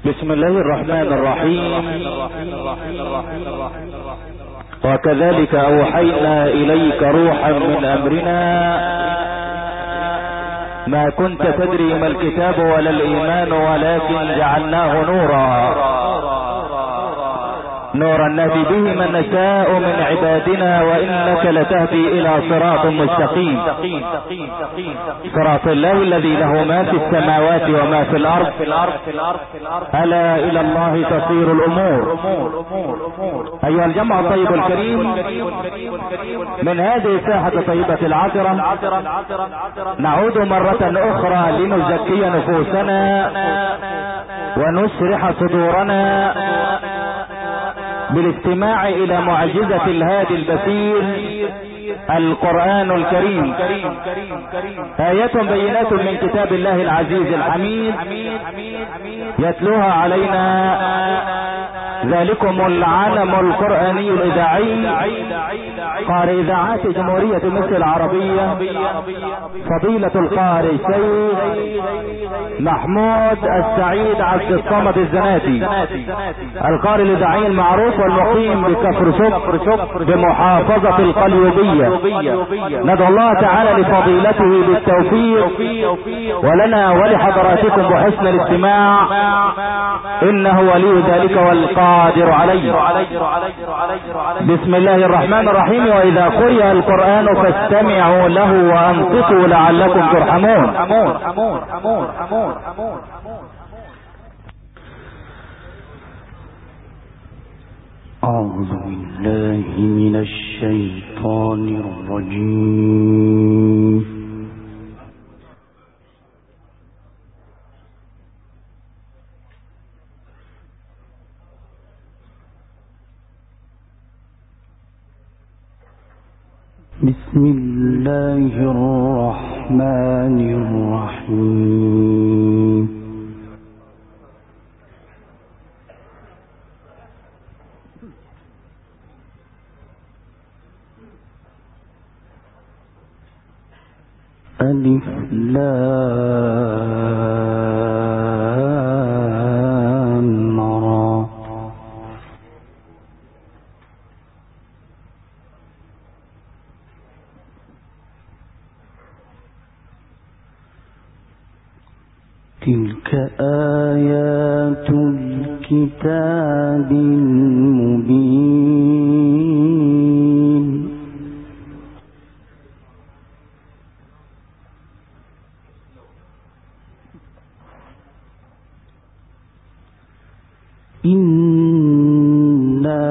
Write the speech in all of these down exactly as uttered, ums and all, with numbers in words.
بسم الله الرحمن الرحيم. وكذلك أوحينا إليك روحا من أمرنا ما كنت تدري ما الكتاب ولا الإيمان ولكن جعلناه نورا نورا نهدي به من نشاء من عبادنا وإنك لتهدي إلى صراط مستقيم، صراط الله الذي له ما في السماوات وما في الأرض، ألا إلى الله تصير الأمور. أيها الجمع الطيب الكريم، من هذه الساحة طيبة العطرة نعود مرة أخرى لنزكي نفوسنا ونشرح صدورنا بالاستماع إلى معجزة الهادي البصير القرآن الكريم، آيات بينات من كتاب الله العزيز الحميد يتلوها علينا ذلكم العالم القرآني الإذاعي قارئ إذاعات جمهورية مصر العربية فضيلة القارئ الشيخ محمود السعيد عبد الصمد الزناتي، القارئ الإذاعي المعروف والمقيم بكفر شك بمحافظة القليوبية. ندعو الله تعالى لفضيلته بالتوفيق ولنا ولحضراتكم بحسن الاستماع، إنه ولي ذلك والقادر عليه. بسم الله الرحمن الرحيم. وإذا قرئ القرآن فاستمعوا له وأنصتوا لعلكم ترحمون. أعوذ بالله من الشيطان الرجيم. بسم الله الرحمن الرحيم. ألف لام را. تلك آيات الكتاب المبين. إنا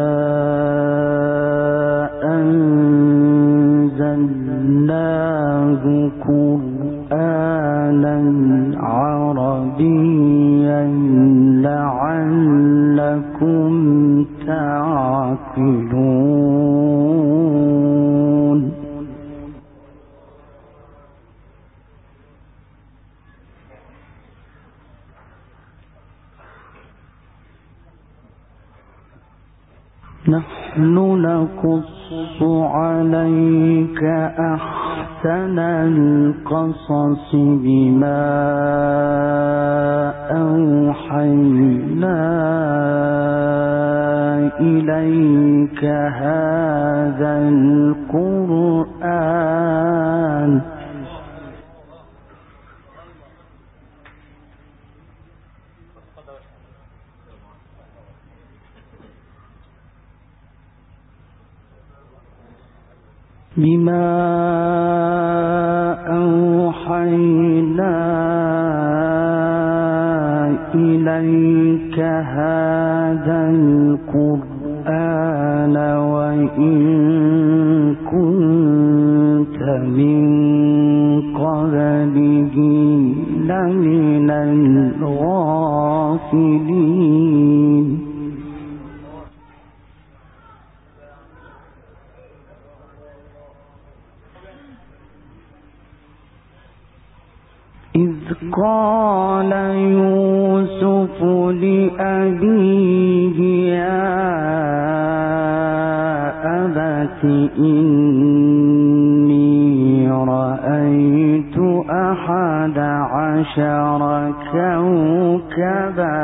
أنزلناه قرآنا عربيا لعلكم تعقلون. نحن نقص عليك أحسن القصص بما أوحينا إليك هذا القرآن بما أوحينا إليك هذا القرآن وإن كنت من قبله لمن الغافلين. إذ قال يوسف لأبيه يا أبت إني رأيت أحد عشر كوكبا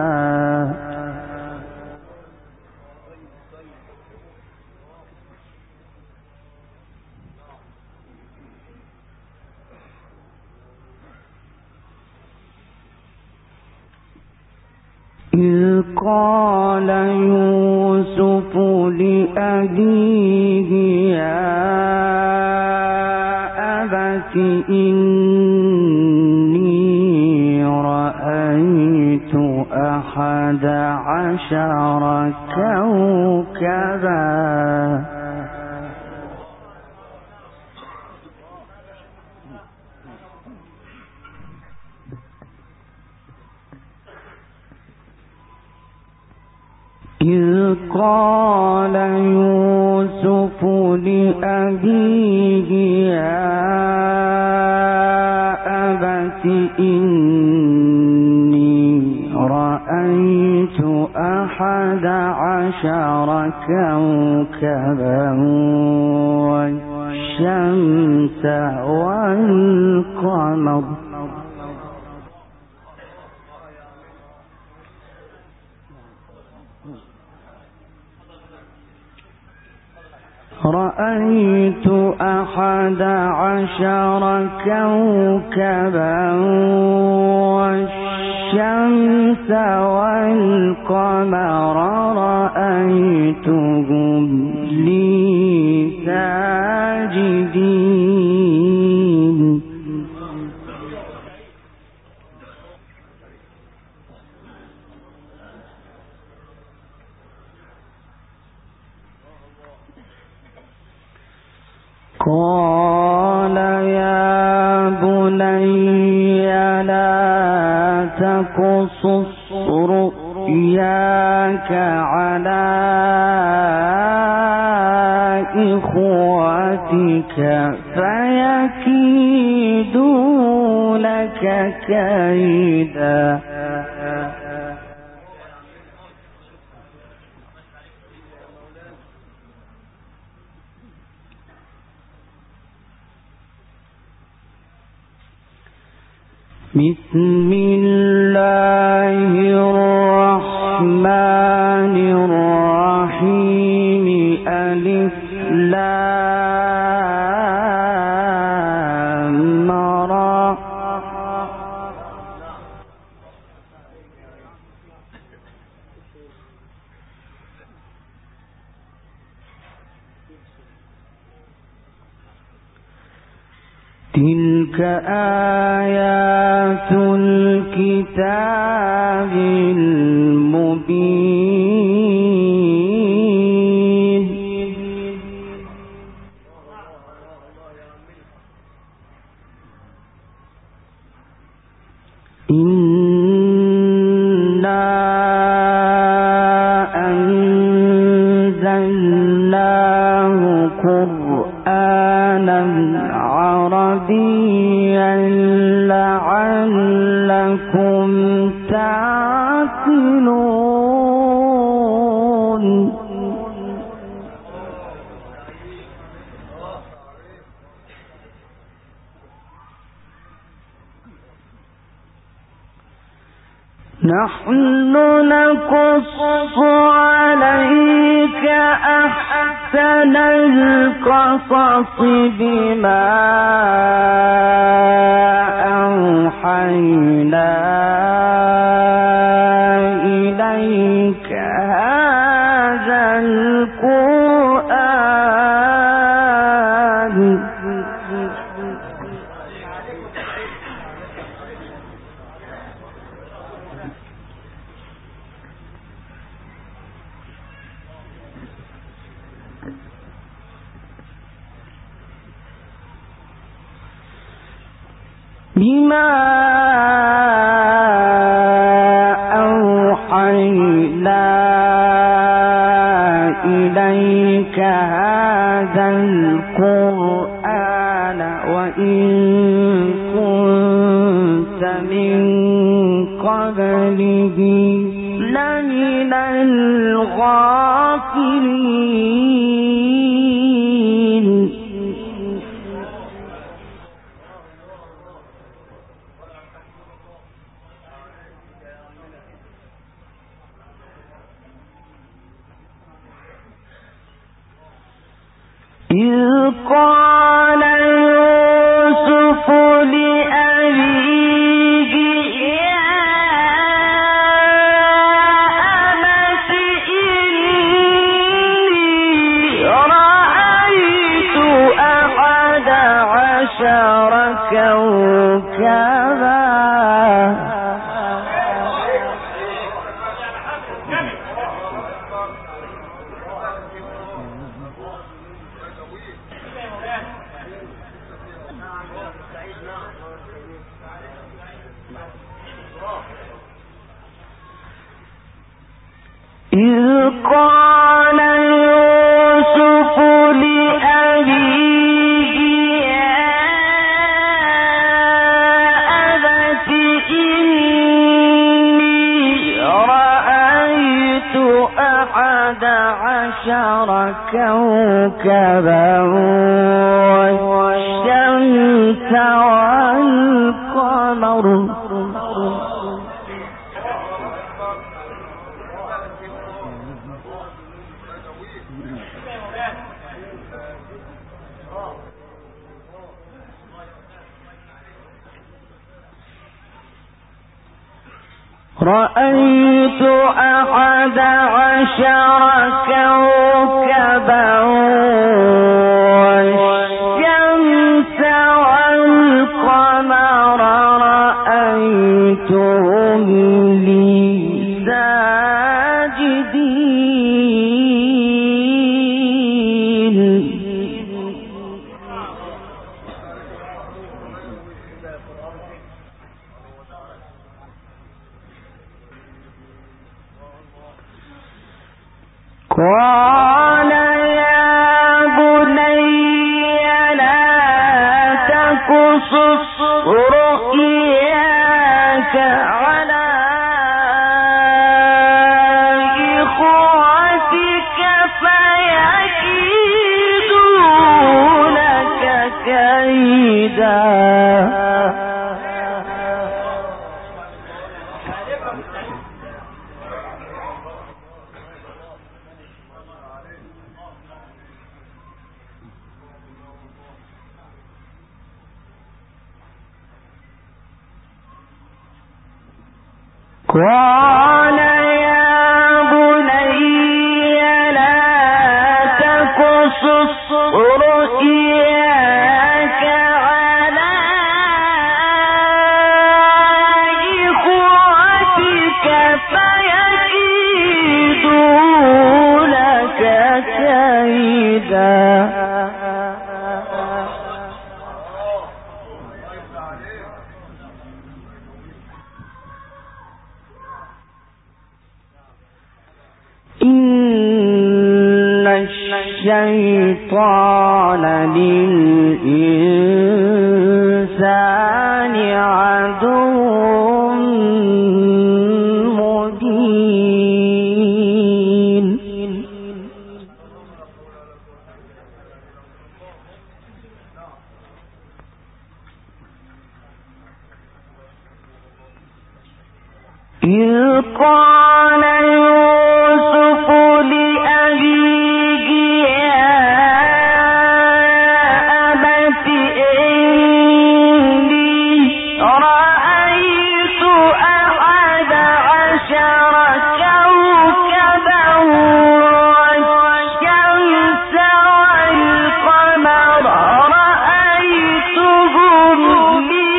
إذ قال يوسف لأبيه يا أبت إني رأيت أحد عشر كوكبا إذ قال يوسف لأبيه يا أبت إني رأيت أحد عشر كوكبا والشمس والقمر رأيت أحد عشر كوكبا والشمس والقمر رأيتهم لي ساجدين قال يا بني لا تقصص رؤياك على إخوتك فيكيدوا لك كيدا بسم الله الرحمن الرحيم ألف لام را تلك آيات الكتاب المبين إنا أنزلناه قرآنا عربيا لعلكم تعقلون نحن نقص عليك أحسن القصص بما أوحينا إليك هذا القرآن بما أوحينا إليك هذا القرآن وإن كنت من قبله لمن الغافلين قال يوسف لأبيه يا أبت إني رأيت أحد عشر كوكبا إذ قال يوسف لأبيه يا أبت إني رأيت أحد عشر كوكبا والشمس والقمر رأيت أحد عشر كوكبا والشمس والقمر رأيتهم لي ساجدين قال يا بني لا تقصص رؤياك على إخوتك فيكيدوا لك كيدا قال يا بني لا تقصص رؤياك على إخوتك فيكيدوا لك كيدا إن الشيطان للإنسان عدو مبين إذ قال يوسف لأبيه يا أبت إني رأيت أحد عشر كوكبا والشمس والقمر رأيتهم لي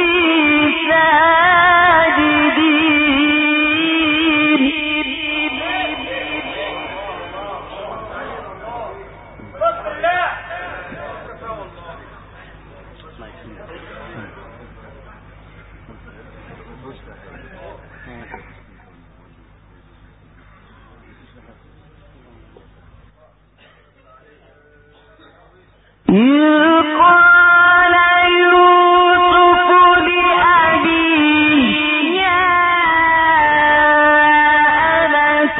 ساجدين إذ قال يوسف لأبيه يا أبت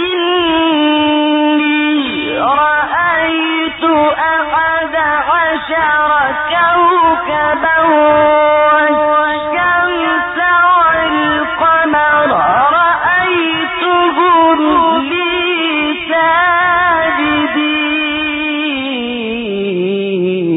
إني رأيت أحد عشر كوكبا والشمس والقمر رأيتهم لي ساجدين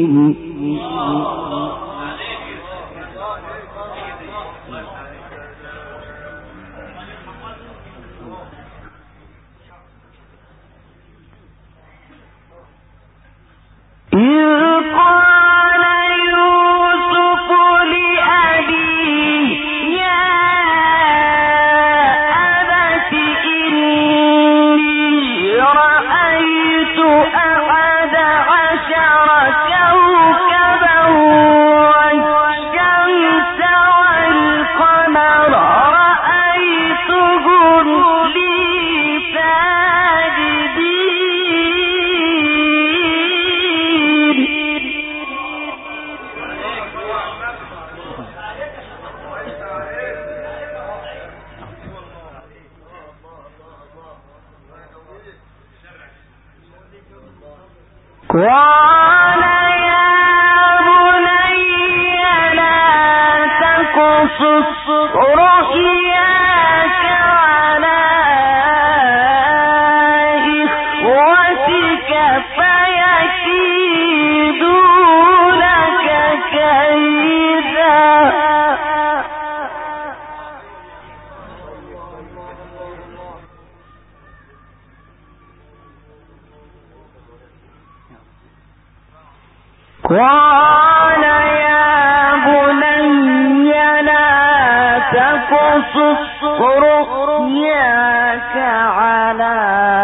قال يا بني لا تقصص رؤياك على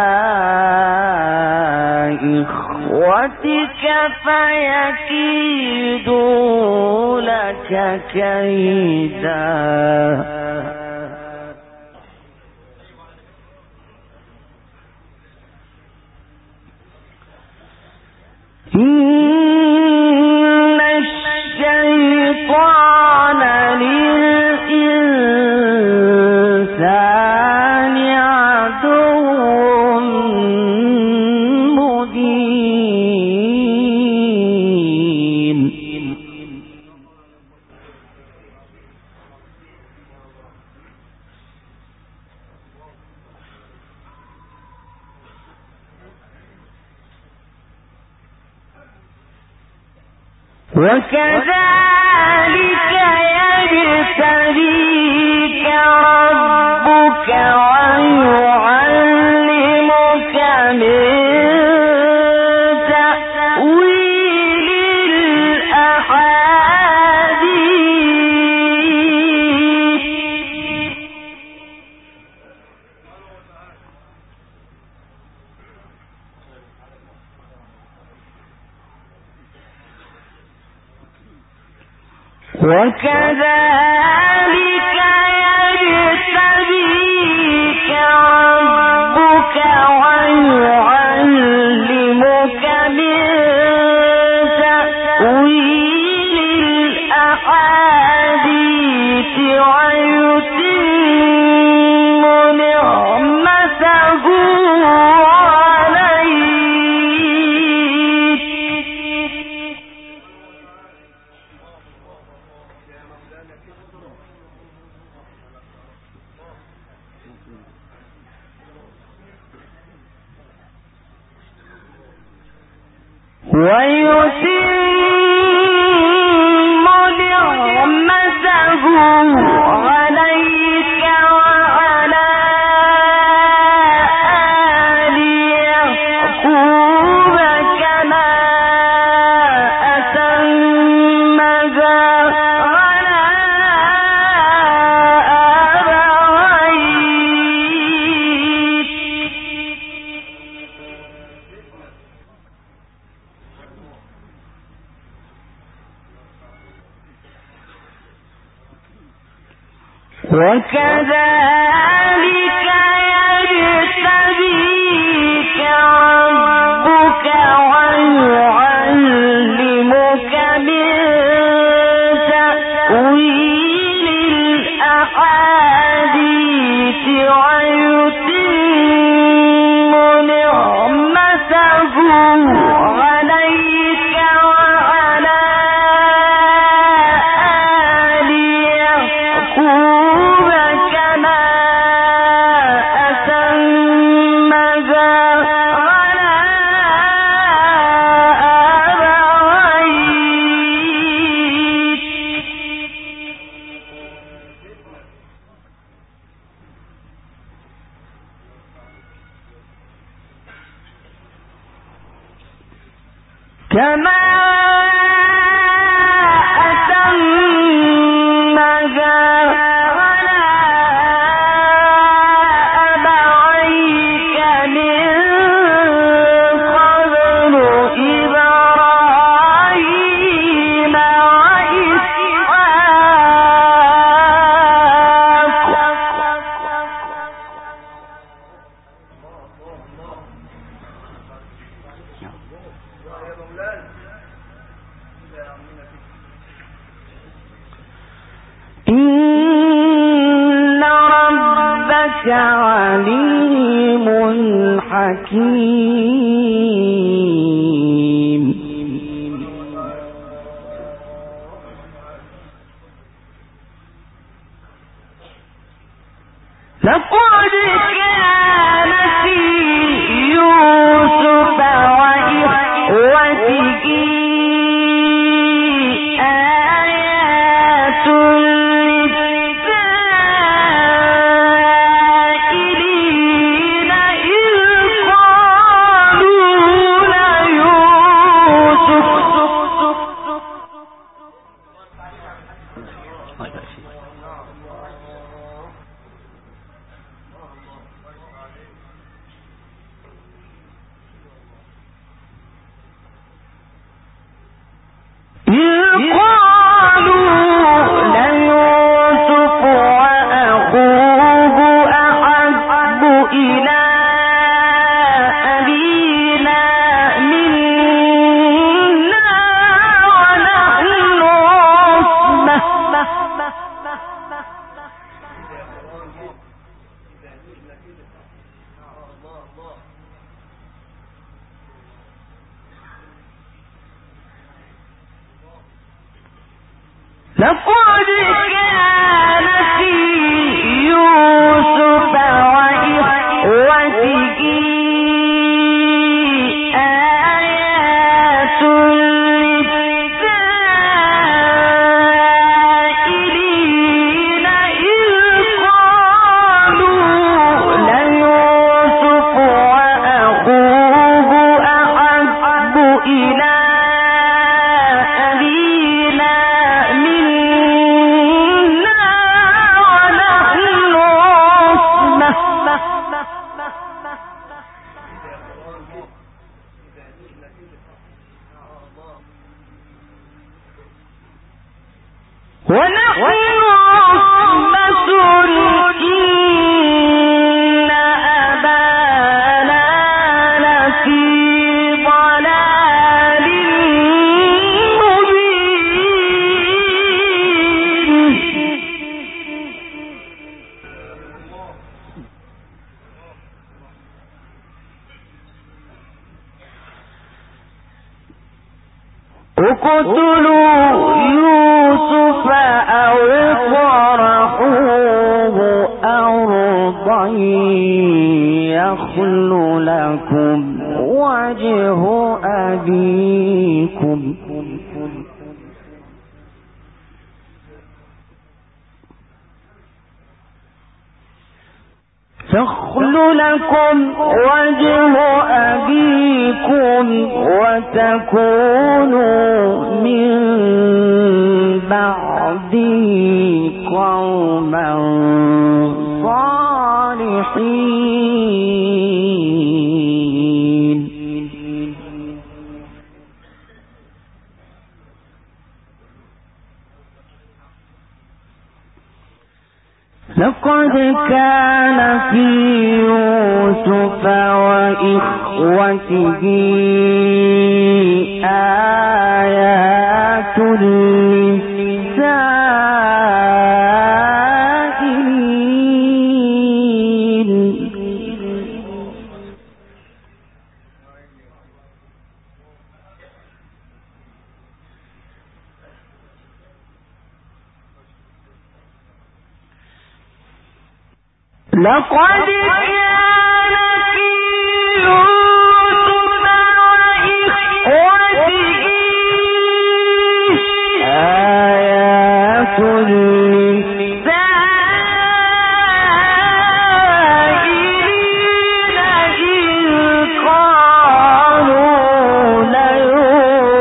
إخوتك فيكيدوا لك كيدا وكذلك يجتبيك ربك ويعلمك من تأويل الأحاديث وكذلك يجتبيك ربك ويعلمك من تأويل الأحاديث ويتم نعمته عليك ويتم نعمته عليك وعلى آل يعقوب كما أتمها على أبويك وكذلك يجتبيك ربك ويعلمك من تأويل الأحاديث ويتم نعمته عليك وعلى آل يعقوب كما أتمها على أبويك كما أتمها على أبويك من قبل إبراهيم إن ربك عليم حكيم. لقد كان في يوسف وإخوته آيات للسائلين إذ قالوا ليوسف وأخوه أحب إلى أبينا منا ونحن عصبة لقد كان في يوسف وإخوته آيات للسائلين إذ قالوا ليوسف وأخوه أحب إلى أبينا منا ونحن عصبة ونحن عصبة إن أبانا لفي ضلال اقتلوا يوسف أو اطرحوه أرضا يخل لكم وجه أبيكم يخل لكم وجه أبيكم وتكونوا من بعده قوما صالحين. لقد كان في يوسف وإخوته آيات للسائلين لقد كان في يوسف وإخوته آيات للسائلين إذ قالوا ليوسف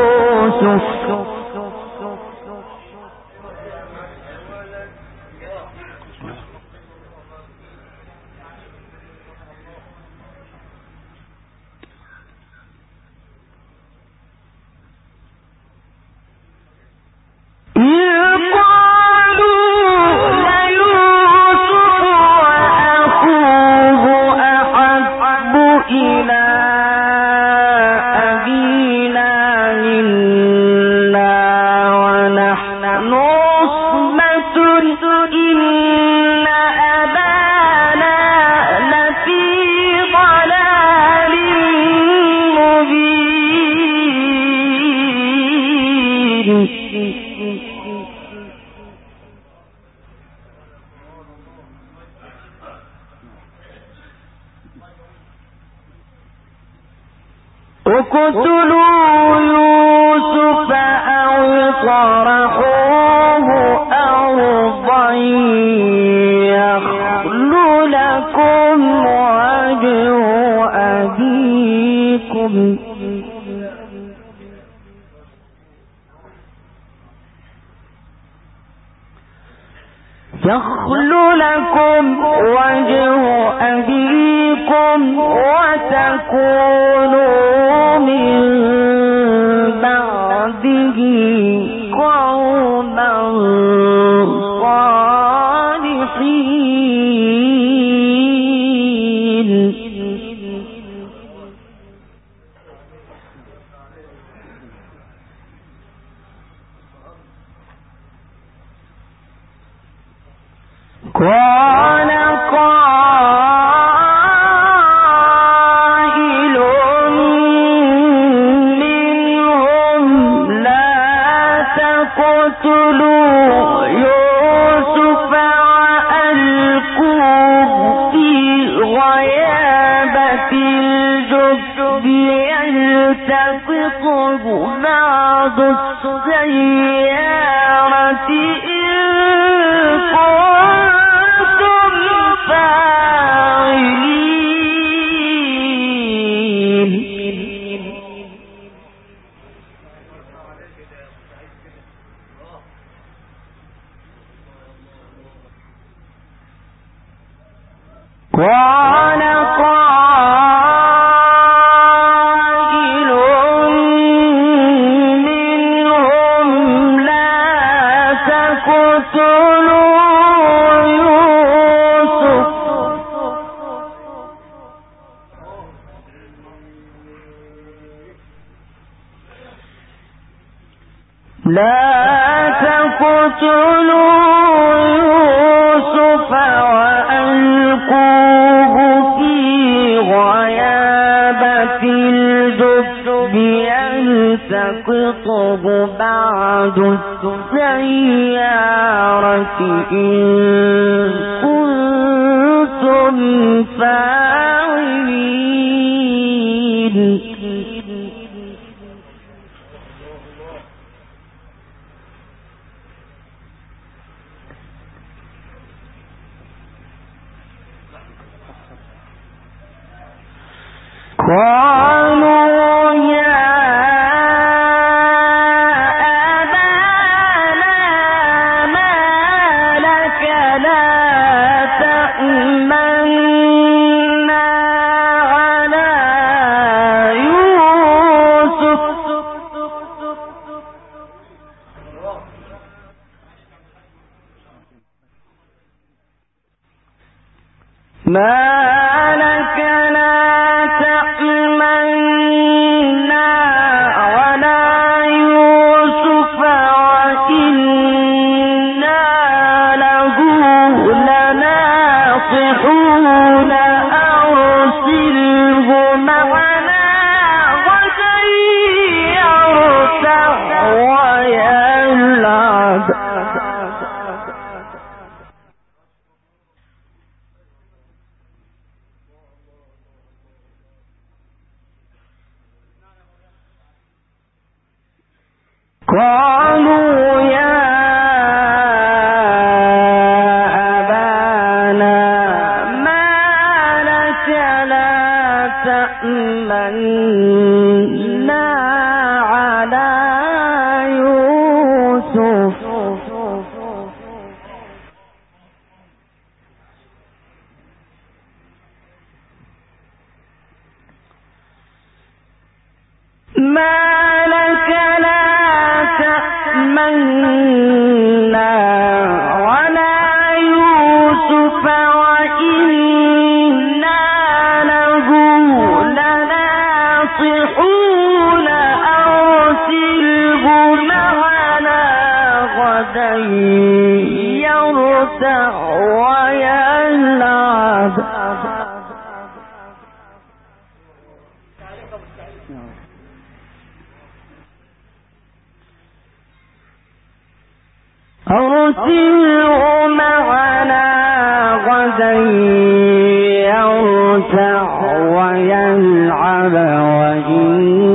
اقتلوا يوسف أو اطرحوه أرضا يخل لكم وجه أبيكم يخل لكم وجه أبيكم وتكونوا من بعده قوما صالحين. قال قائل منهم لا تقتلوا يوسف وألقوه في غيابة الجب يلتقطه بعض السيارة قال قائل منهم لا تقتلوا يوسف لا تقتلوا يوسف وألقوه في غيابة الجب يلتقطه بعض السيارة إن كنتم فاعلين. قالوا يا أبانا ما لك لا تأمنا على يوسف ما لك لا تأمنا على يوسف وإنا له لناصحون أرسله معنا غدا يرتع ويلعب. قالوا يا أبانا ما لك لا تأمنا على يوسف ما لك لا تأمنا على يوسف وإنا له لناصحون أرسله معنا غدا يرتع ويلعب. أرسله معنا غدا يرتع ويلعب وإنا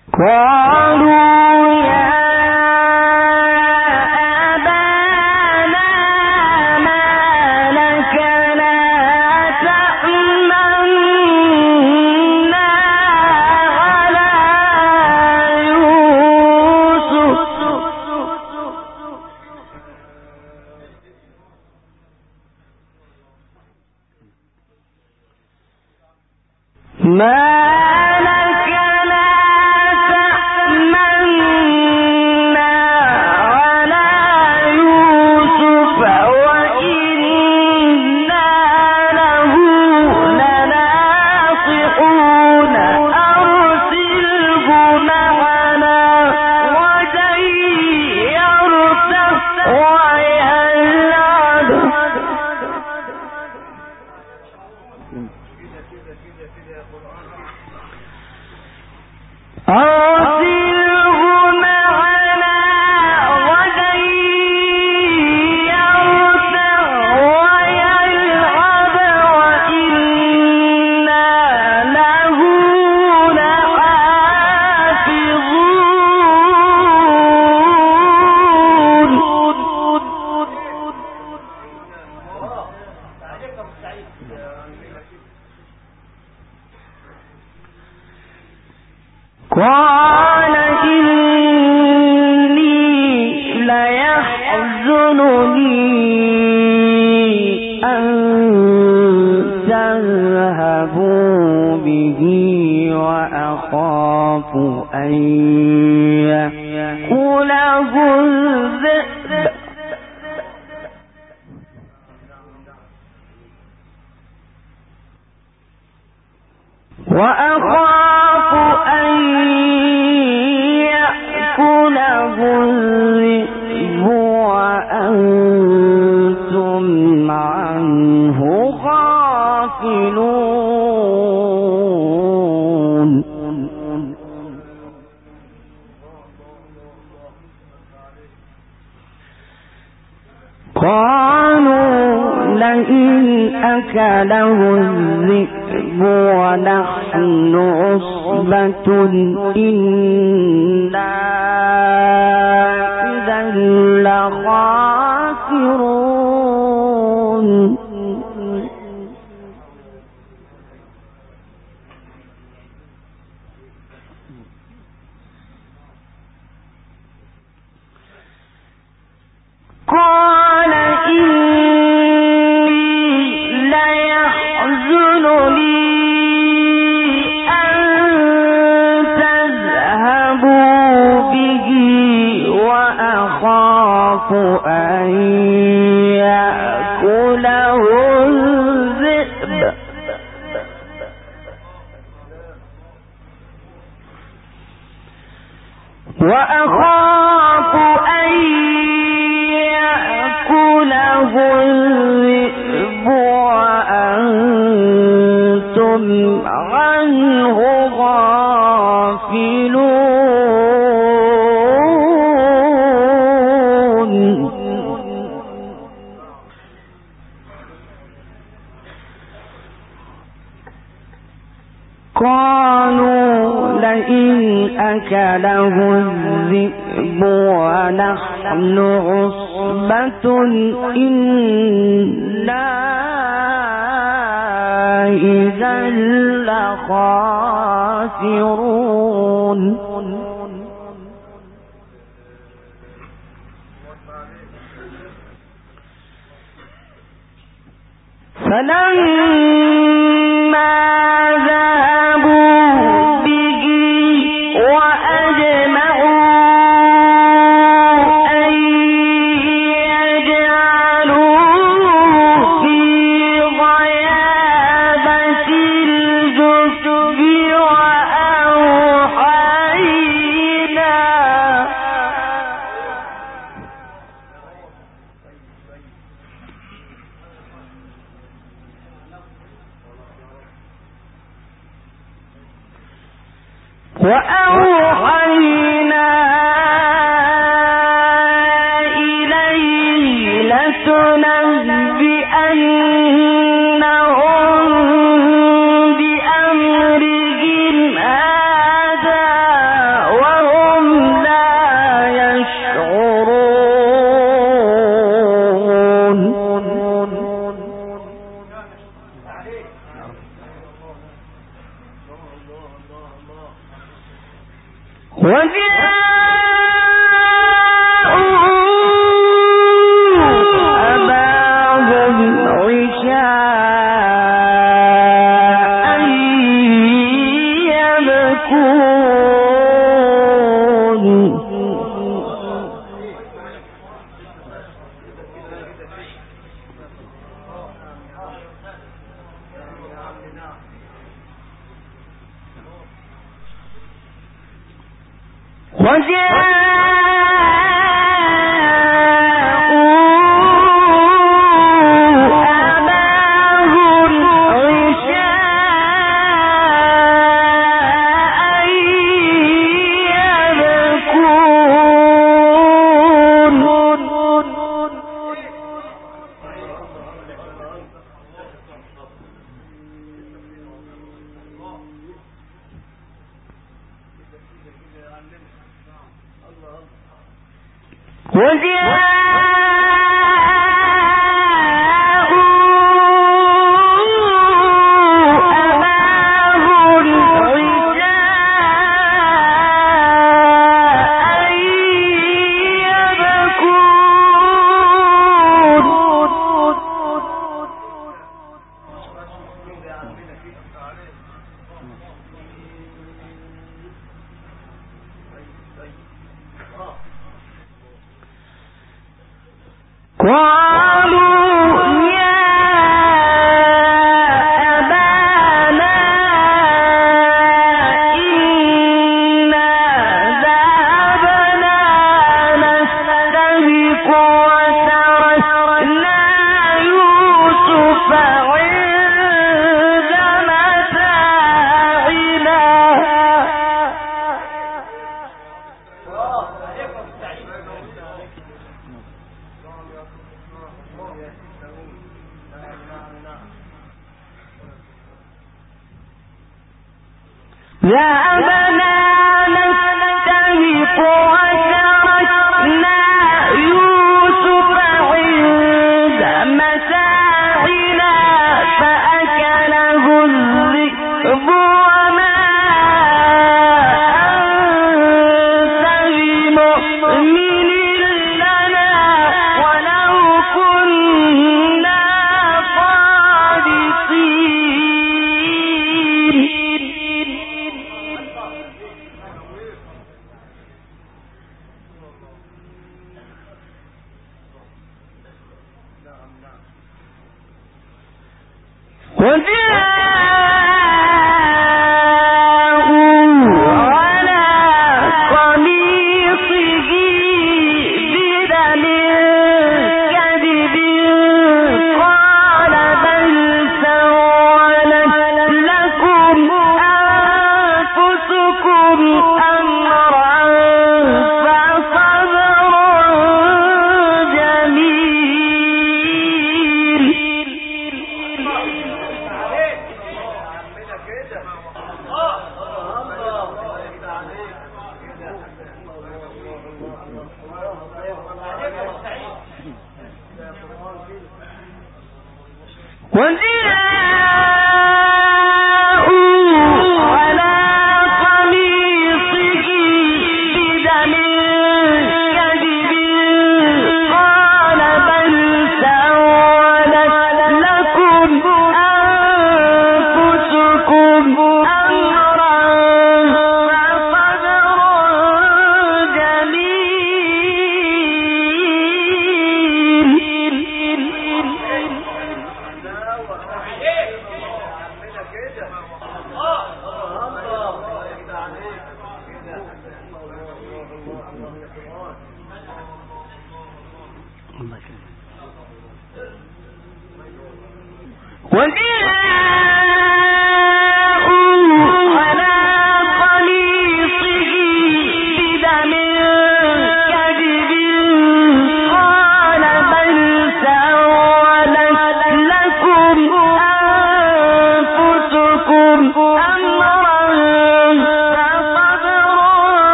قال إني ليحزنني أن تذهبوا به وأخاف أن يأكله الذئب وأخاف أن يأكله الذئب وأنتم عنه غافلون. قالوا لئن أكله الذئب ونحن عصبة إنا إذا لخاسرون. قال إني ليحزنني أن تذهبوا به وأخاف أن يأكله الذئب وأخاف أن يأكله الذئب وأنتم عنه غافلون. قالوا لئن أكله الذئب ونحن عصبة إنا إذا لخاسرون. فلما ذهبوا به وأجمعوا أن يجعلوه في غيابة الجب وأوحينا وأوحينا إليه لتنبئنهم بأمرهم هذا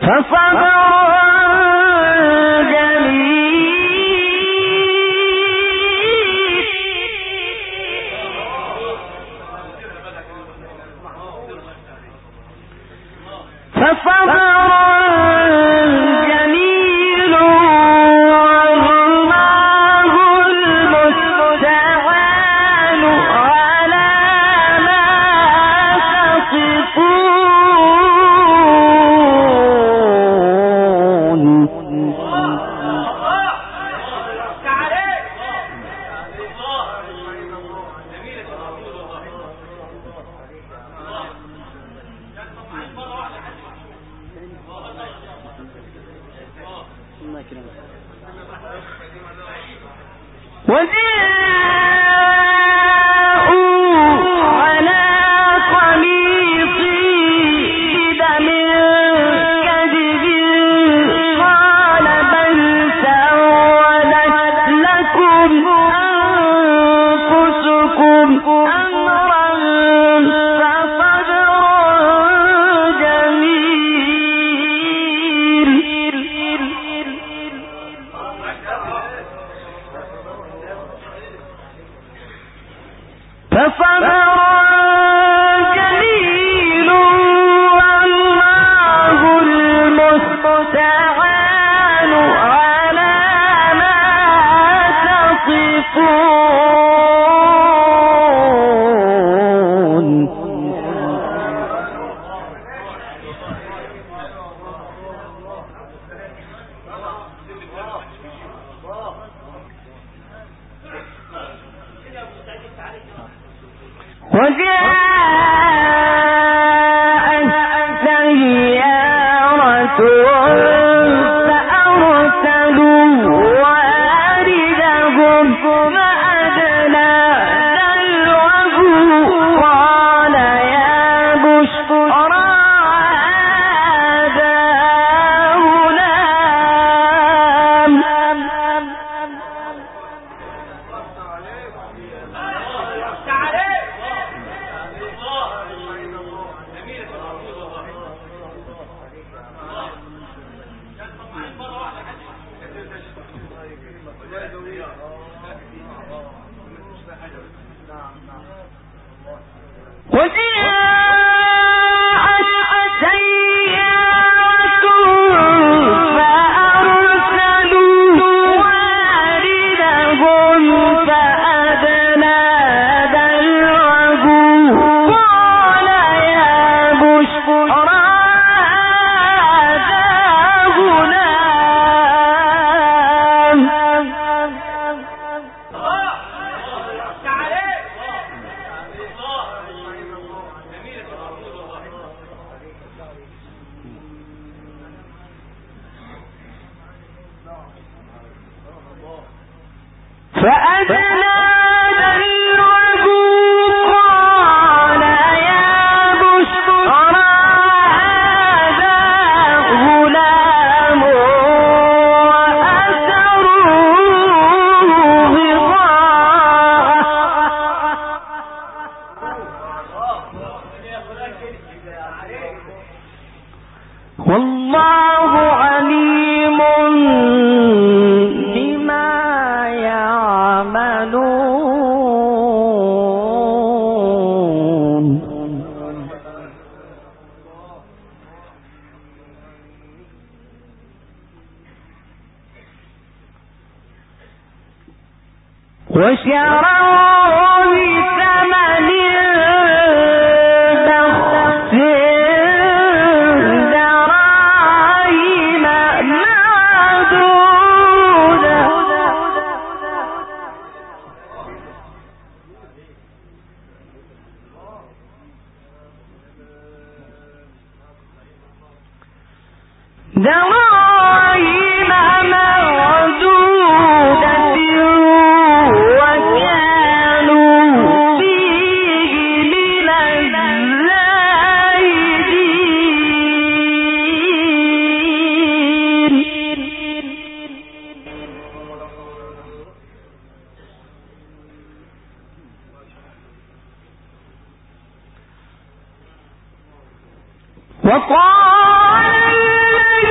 وقال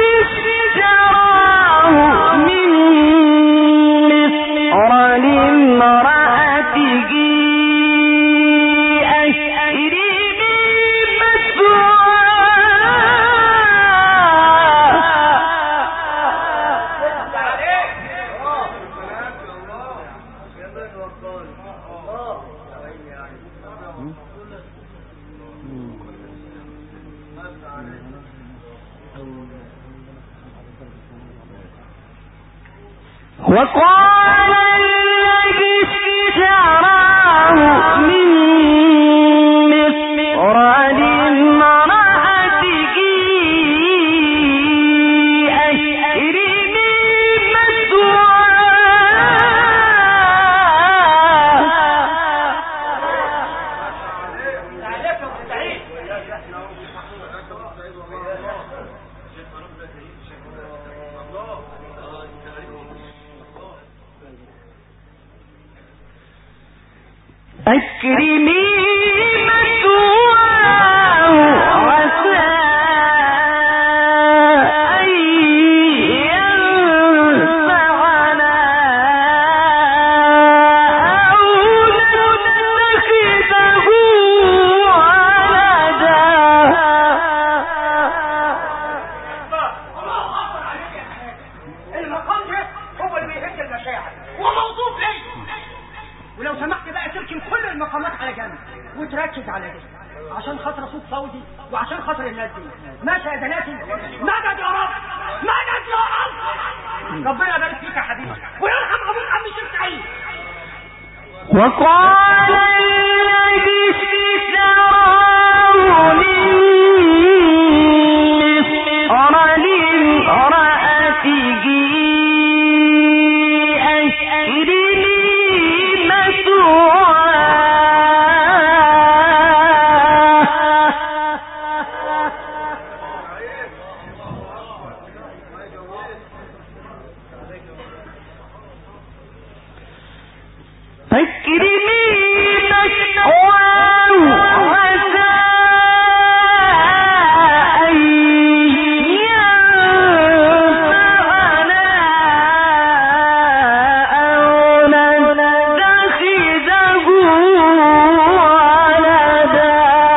وقال الذي اشتراه من مصر لامرأته أكرمي أكرمي مثواه عسى أن ينفعنا أو نتخذه ولدا. المقام ده هو اللي بيهد المشاعر وموضوع ايه. ولو سمحت بقى تركن كل المقامات على جنب وتركز على ده عشان خاطر صوت فوزي وعشان خاطر الناس دي. ماشي يا دلاتي؟ مدد يا رب، مدد يا رب. ربنا يبارك فيك يا حبيبي ويرحم ابوك عم الشيخ سعيد. وقال الذي اشتراه من مصر لامرأته أكرمي مثواه. أكرمي مثواه عسى أن ينفعنا أو نتخذه ولدا.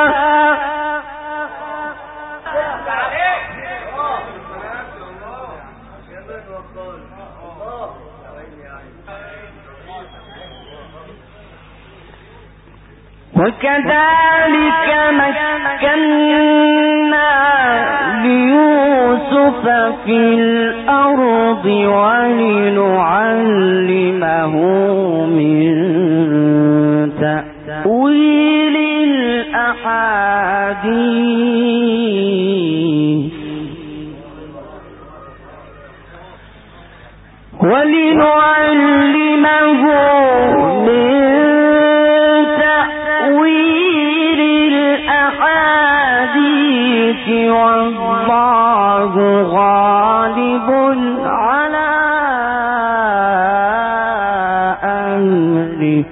وكذلك مكنا ليوسف في الأرض ولنعلمه من تأويل الأحاديث ولنعلمه من تأويل الأحاديث والله غالب على أمره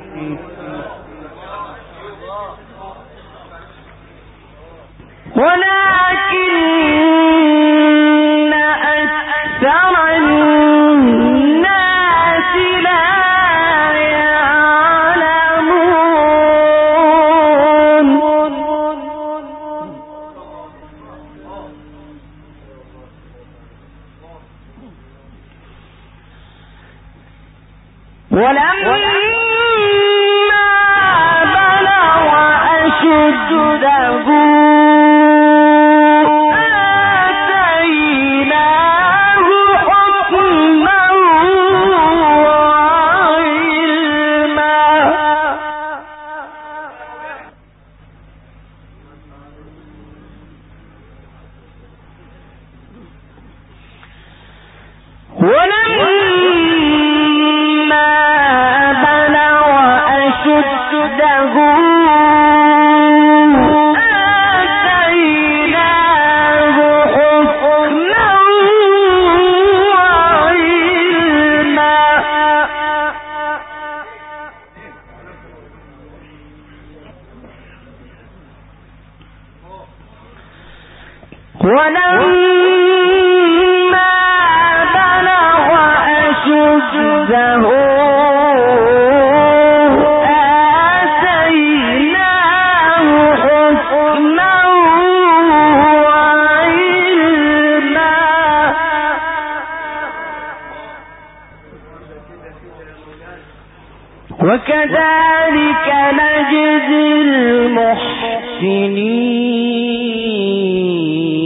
ولكن أكثر الناس لا ولما بلغ أشده آتيناه حكما وعلما. ولما بلغ أشده آتيناه حكما وعلما. وكذلك نجزي المحسنين.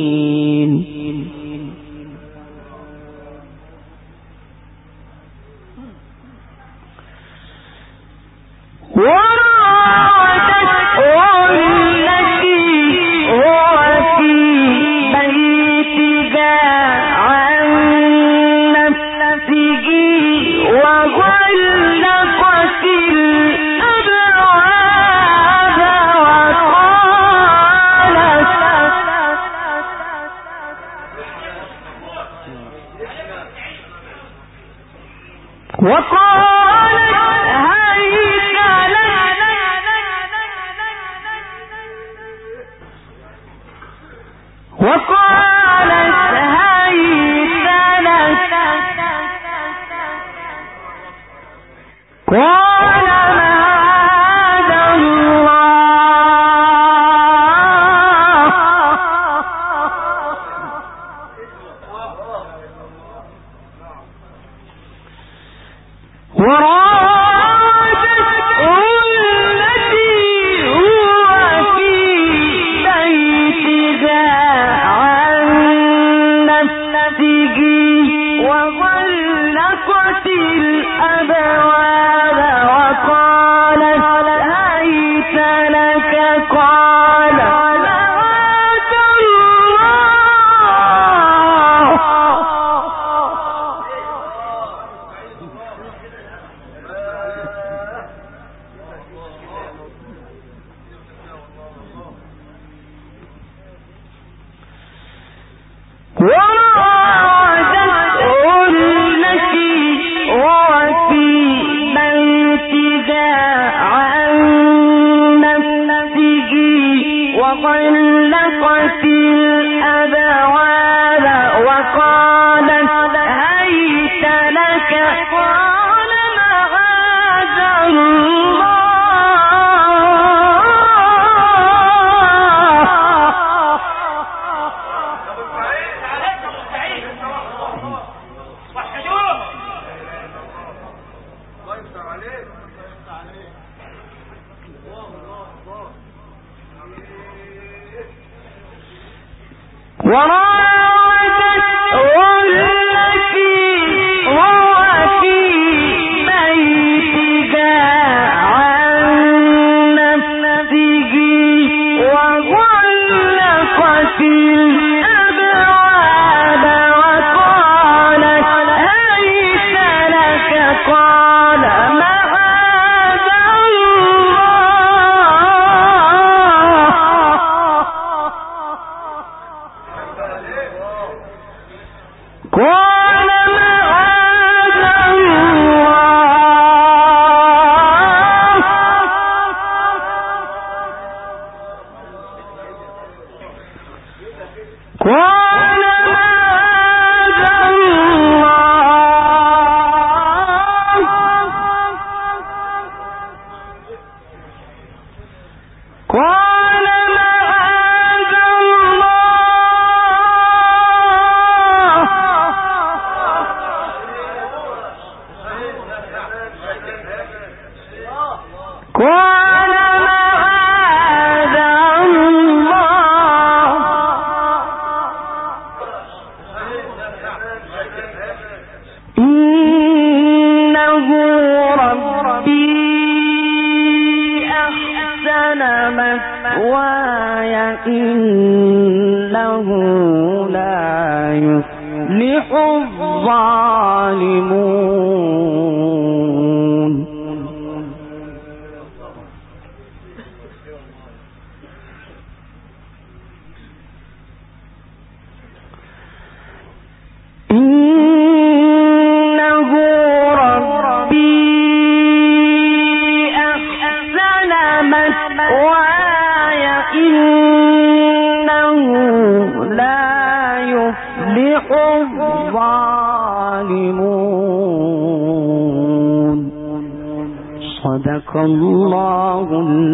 صدق الله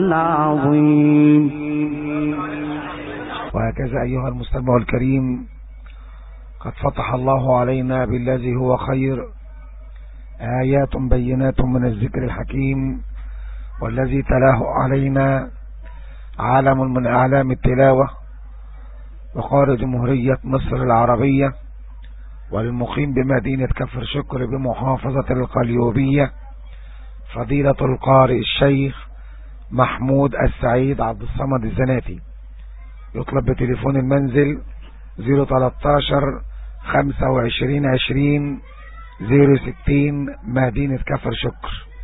العظيم. وهكذا أيها المستمع الكريم، قد فتح الله علينا بالذي هو خير، آيات بينات من الذكر الحكيم، والذي تلاه علينا عالم من أعلام التلاوة، وقال جمهورية مصر العربية، والمقيم بمدينة كفر شكر بمحافظة القليوبية، فضيلة القارئ الشيخ محمود السعيد عبد الصمد الزناتي. يطلب بتليفون المنزل صفر تلتاشر خمسة وعشرين عشرين صفر ستين مدينة كفر شكر.